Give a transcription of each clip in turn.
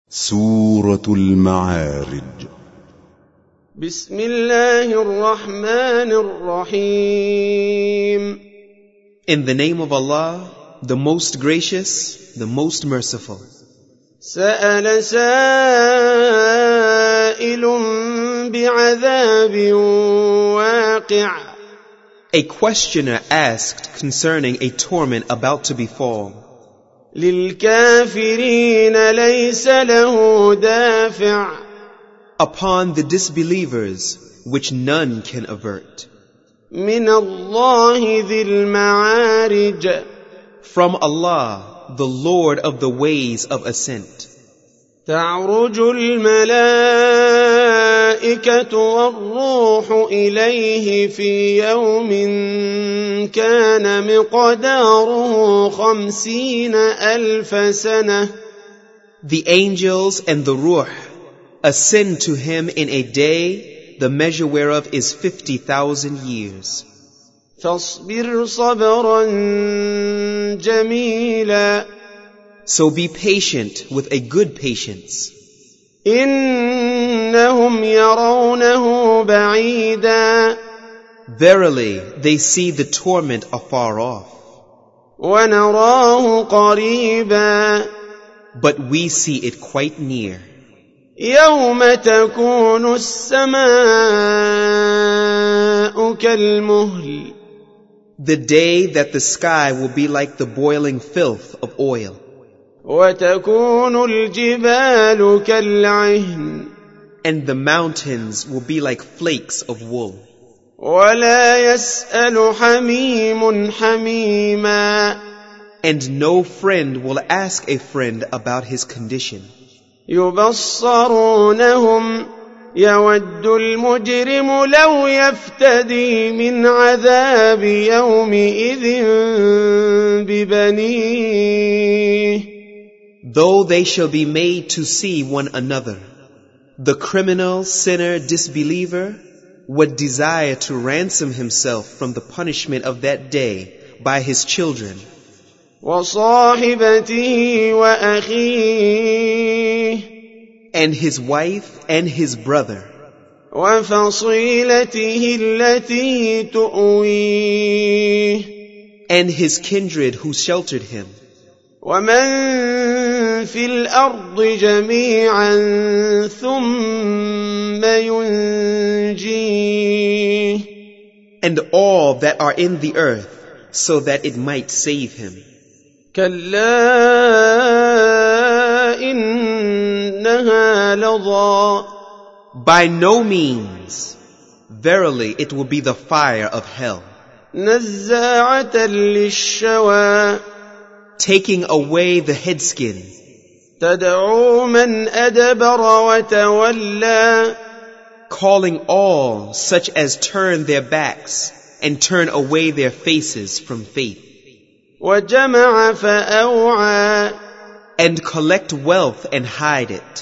سورة المعارج. بسم الله الرحمن الرحيم. In the name of Allah, the most gracious, the most merciful. سأل سائل بعذاب واقع. A questioner asked concerning a torment about to befall. للكافرين ليس له دافع. Upon the disbelievers, which none can avert. من الله ذي المعارج. From Allah, the Lord of the ways of ascent. تعرج الملائكة والروح إليه في يوم كان مقداره 50,000 سنة. The angels and the Ruh ascend to him in a day, the measure whereof is 50,000 years. فاصبر صبرا جميلا. So be patient with a good patience. إنهم يرونه بعيدا. Verily, they see the torment afar off. ونراه قريبا. But we see it quite near. يوم تكون السماء كالمهل. The day that the sky will be like the boiling filth of oil. وتكون الجبال كالعهن. And the mountains will be like flakes of wool. ولا يسأل حميم حميما. And no friend will ask a friend about his condition. يبصرونهم يود المجرم لو يفتدي من عذاب يومئذ ببنيه. Though they shall be made to see one another, the criminal, sinner, disbeliever would desire to ransom himself from the punishment of that day by his children. وصاحبته وأخيه. And his wife and his brother. وفصيلته التي تؤويه. And his kindred who sheltered him. ومن في الأرض جميعا ثم ينجيه. And all that are in the earth, so that it might save him. كلا إنها لظى. By no means. Verily, it will be the fire of hell. نزاعة للشوى. Taking away the headskin. تدعو من أدبر وتولى. Calling all such as turn their backs and turn away their faces from faith. وجمع فأوعى. And collect wealth and hide it.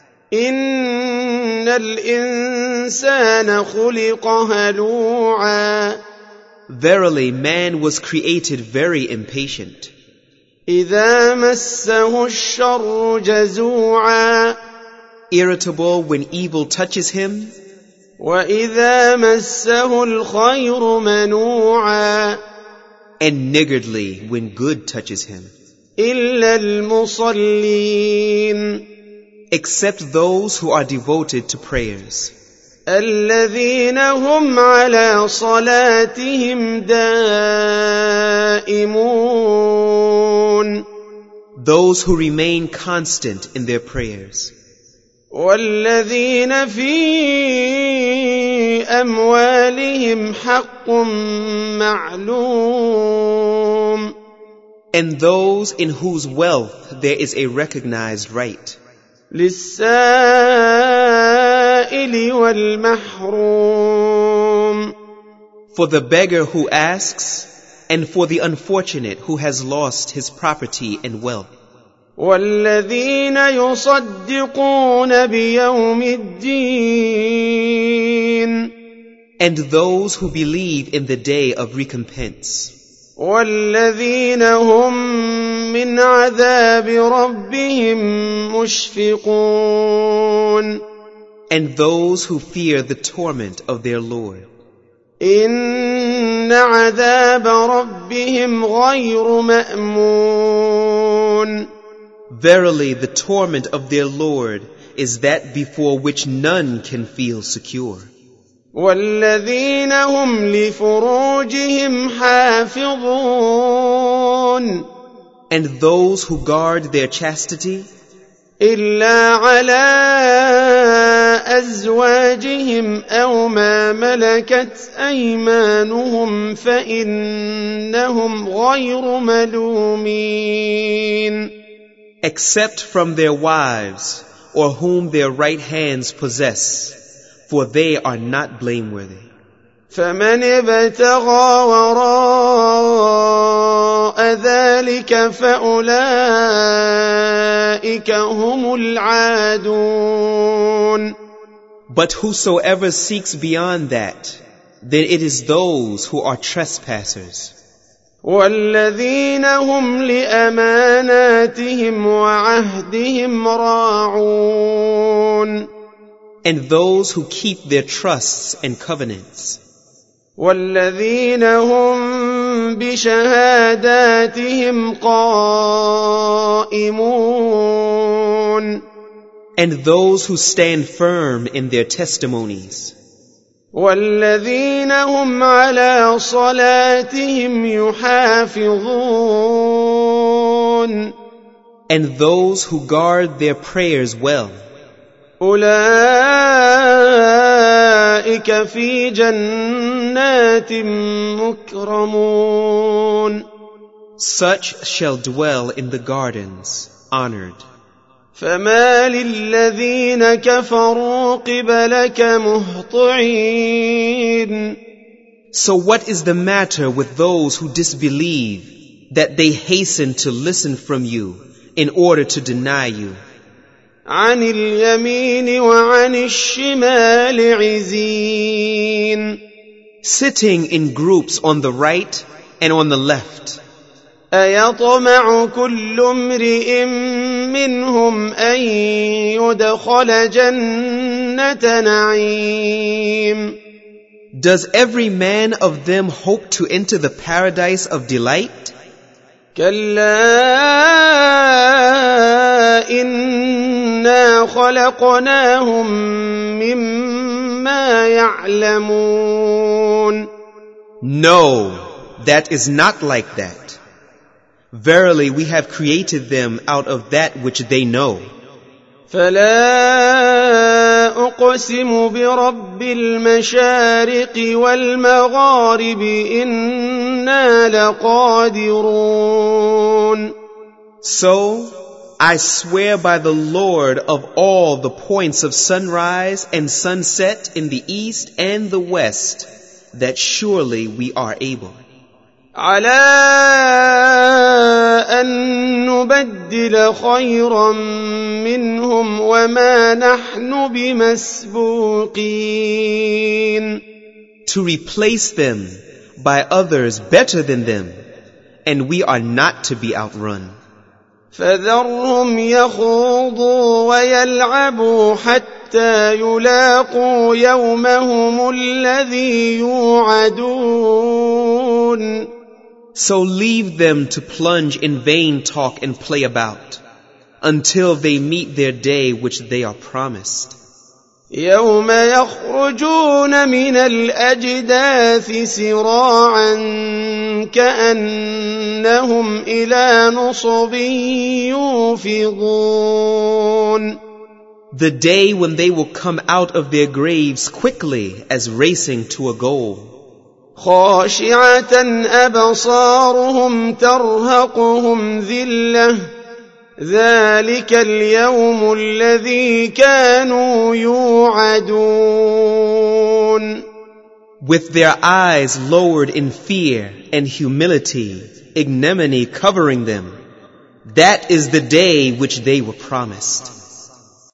إن الإنسان خلق هلوعا. Verily, man was created very impatient. إذا مسه الشر جزوعا. Irritable when evil touches him. وإذا مسه الخير منوعا. And niggardly when good touches him. إلا المصلين. Except those who are devoted to prayers. الذين هم على صلاتهم دائمون. Those who remain constant in their prayers. والذين في أموالهم حق معلوم. And those in whose wealth there is a recognized right. للسائل والمحروم. For the beggar who asks, and for the unfortunate who has lost his property and wealth. والذين يصدقون بيوم الدين. And those who believe in the day of recompense. والذين هم من عذاب ربهم مشفقون And those who fear the torment of their Lord. إن عذاب ربهم غير مأمون Verily, the torment of their Lord is that before which none can feel secure. والذين هم لفروجهم حافظون And those who guard their chastity, إلا على أزواجهم أو ما ملكت أيمانهم فإنهم غير ملومين except from their wives or whom their right hands possess, for they are not blameworthy. فمن ابتغى وراء ذلك فأولئك هم العادون But whosoever seeks beyond that, then it is those who are trespassers. والذين هم لأماناتهم وعهدهم راعون And those who keep their trusts and covenants. والذين هم بشهاداتهم قائمون And those who stand firm in their testimonies. والذين هم على صلاتهم يحافظون And those who guard their prayers well. أولئك في جنات مكرمون Such shall dwell in the gardens, honored. فما للذين كفروا قبلك مهطعين So what is the matter with those who disbelieve, that they hasten to listen from you in order to deny you? عن اليمين وعن الشمال عزين Sitting in groups on the right and on the left. أيطمع كل امرئ منهم أن يدخل جنة نعيم Does every man of them hope to enter the paradise of delight? كلا إنا خلقناهم مما يعلمون No, that is not like that. Verily, we have created them out of that which they know. فلا أقسم برب المشارق والمغارب إنا لقادرون So, I swear by the Lord of all the points of sunrise and sunset in the east and the west, that surely we are able. على أن نبدل خيرا منهم وما نحن بمسبوقين To replace them by others better than them, and we are not to be outrun. فذرهم يخوضوا ويلعبوا حتى يلاقوا يومهم الذي يوعدون So leave them to plunge in vain talk and play about, until they meet their day which they are promised. يوم يخرجون من الأجداث سراعا كأنهم إلى نصب يوفضون The day when they will come out of their graves quickly as racing to a goal. خاشعة أبصارهم ترهقهم ذلة ذلك اليوم الذي كانوا يوعدون With their eyes lowered in fear and humility, ignominy covering them. That is the day which they were promised.